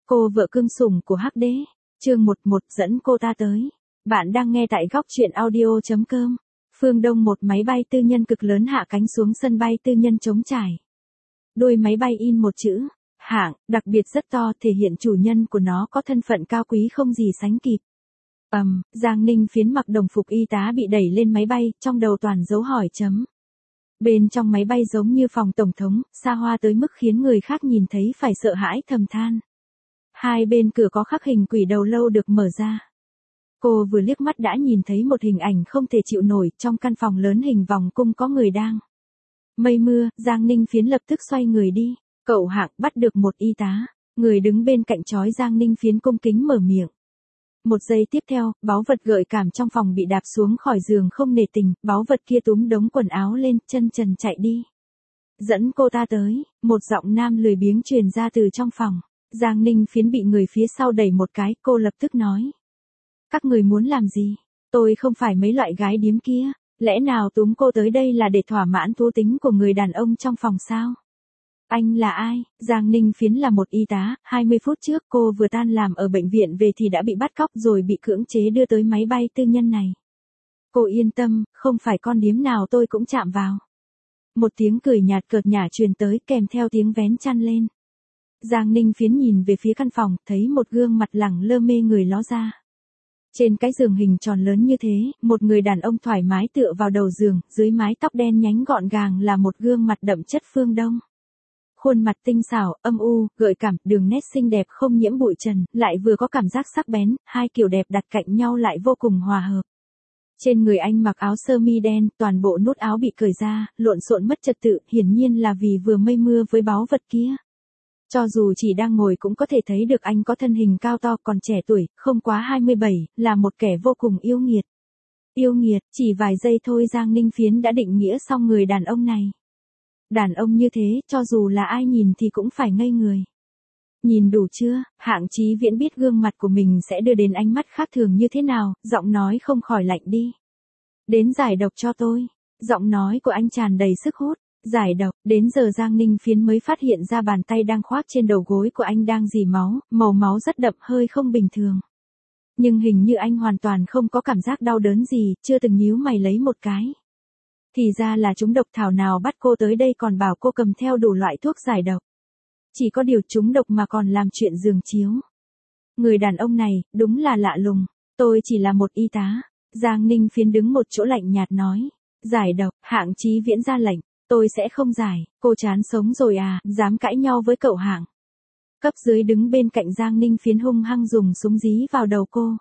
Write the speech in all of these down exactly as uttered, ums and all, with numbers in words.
Cô vợ cưng sủng của Hắc Đế. Chương một một dẫn cô ta tới. Bạn đang nghe tại góc truyện audio chấm com. Phương Đông, một máy bay tư nhân cực lớn hạ cánh xuống sân bay tư nhân trống trải. Đuôi máy bay in một chữ hạng, đặc biệt rất to, thể hiện chủ nhân của nó có thân phận cao quý không gì sánh kịp. Ầm, um, Giang Ninh Phiến mặc đồng phục y tá bị đẩy lên máy bay, trong đầu toàn dấu hỏi chấm. Bên trong máy bay giống như phòng tổng thống, xa hoa tới mức khiến người khác nhìn thấy phải sợ hãi thầm than. Hai bên cửa có khắc hình quỷ đầu lâu được mở ra. Cô vừa liếc mắt đã nhìn thấy một hình ảnh không thể chịu nổi, trong căn phòng lớn hình vòng cung có người đang mây mưa. Giang Ninh Phiến lập tức xoay người đi. Cậu Hạng bắt được một y tá. Người đứng bên cạnh chói Giang Ninh Phiến cung kính mở miệng. Một giây tiếp theo, báu vật gợi cảm trong phòng bị đạp xuống khỏi giường không nể tình, báu vật kia túm đống quần áo lên, chân trần chạy đi. Dẫn cô ta tới, một giọng nam lười biếng truyền ra từ trong phòng. Giang Ninh Phiến bị người phía sau đẩy một cái, cô lập tức nói. Các người muốn làm gì? Tôi không phải mấy loại gái điếm kia, lẽ nào túm cô tới đây là để thỏa mãn thú tính của người đàn ông trong phòng sao? Anh là ai? Giang Ninh Phiến là một y tá, hai mươi phút trước cô vừa tan làm ở bệnh viện về thì đã bị bắt cóc rồi bị cưỡng chế đưa tới máy bay tư nhân này. Cô yên tâm, không phải con điếm nào tôi cũng chạm vào. Một tiếng cười nhạt cợt nhả truyền tới kèm theo tiếng vén chăn lên. Giang Ninh Phiến nhìn về phía căn phòng, thấy một gương mặt lẳng lơ mê người ló ra. Trên cái giường hình tròn lớn như thế, một người đàn ông thoải mái tựa vào đầu giường, dưới mái tóc đen nhánh gọn gàng là một gương mặt đậm chất phương Đông. Khuôn mặt tinh xảo, âm u, gợi cảm, đường nét xinh đẹp không nhiễm bụi trần, lại vừa có cảm giác sắc bén, hai kiểu đẹp đặt cạnh nhau lại vô cùng hòa hợp. Trên người anh mặc áo sơ mi đen, toàn bộ nút áo bị cởi ra, lộn xộn mất trật tự, hiển nhiên là vì vừa mây mưa với báu vật kia. Cho dù chỉ đang ngồi cũng có thể thấy được anh có thân hình cao to, còn trẻ tuổi, không quá hai mươi bảy, là một kẻ vô cùng yêu nghiệt. Yêu nghiệt, chỉ vài giây thôi Giang Ninh Phiến đã định nghĩa xong người đàn ông này. Đàn ông như thế, cho dù là ai nhìn thì cũng phải ngây người. Nhìn đủ chưa? Hạng Chí Viễn biết gương mặt của mình sẽ đưa đến ánh mắt khác thường như thế nào, giọng nói không khỏi lạnh đi. Đến giải độc cho tôi. Giọng nói của anh tràn đầy sức hút. Giải độc, đến giờ Giang Ninh Phiến mới phát hiện ra bàn tay đang khoác trên đầu gối của anh đang rỉ máu, màu máu rất đậm, hơi không bình thường. Nhưng hình như anh hoàn toàn không có cảm giác đau đớn gì, chưa từng nhíu mày lấy một cái. Thì ra là chúng độc, thảo nào bắt cô tới đây còn bảo cô cầm theo đủ loại thuốc giải độc. Chỉ có điều chúng độc mà còn làm chuyện giường chiếu. Người đàn ông này, đúng là lạ lùng. Tôi chỉ là một y tá. Giang Ninh Phiến đứng một chỗ lạnh nhạt nói. Giải độc, Hạng Chí Viễn ra lệnh. Tôi sẽ không giải, cô chán sống rồi à, dám cãi nhau với cậu Hạng. Cấp dưới đứng bên cạnh Giang Ninh Phiến hung hăng dùng súng dí vào đầu cô.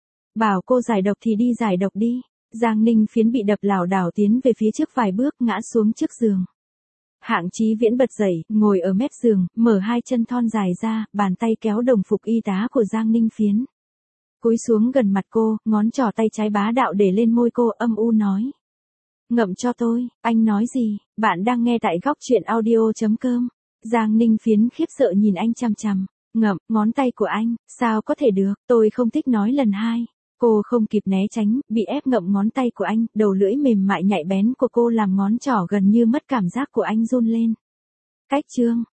Bảo cô giải độc thì đi giải độc đi. Giang Ninh Phiến bị đập lảo đảo tiến về phía trước vài bước, ngã xuống trước giường. Hạng Chí Viễn bật dậy, ngồi ở mép giường, mở hai chân thon dài ra, bàn tay kéo đồng phục y tá của Giang Ninh Phiến. Cúi xuống gần mặt cô, ngón trỏ tay trái bá đạo để lên môi cô, âm u nói. Ngậm cho tôi. Anh nói gì? Bạn đang nghe tại góc truyện audio chấm com. Giang Ninh Phiến khiếp sợ nhìn anh chằm chằm. Ngậm, ngón tay của anh, sao có thể được, tôi không thích nói lần hai. Cô không kịp né tránh, bị ép ngậm ngón tay của anh, đầu lưỡi mềm mại nhạy bén của cô làm ngón trỏ gần như mất cảm giác của anh run lên. Cách chương,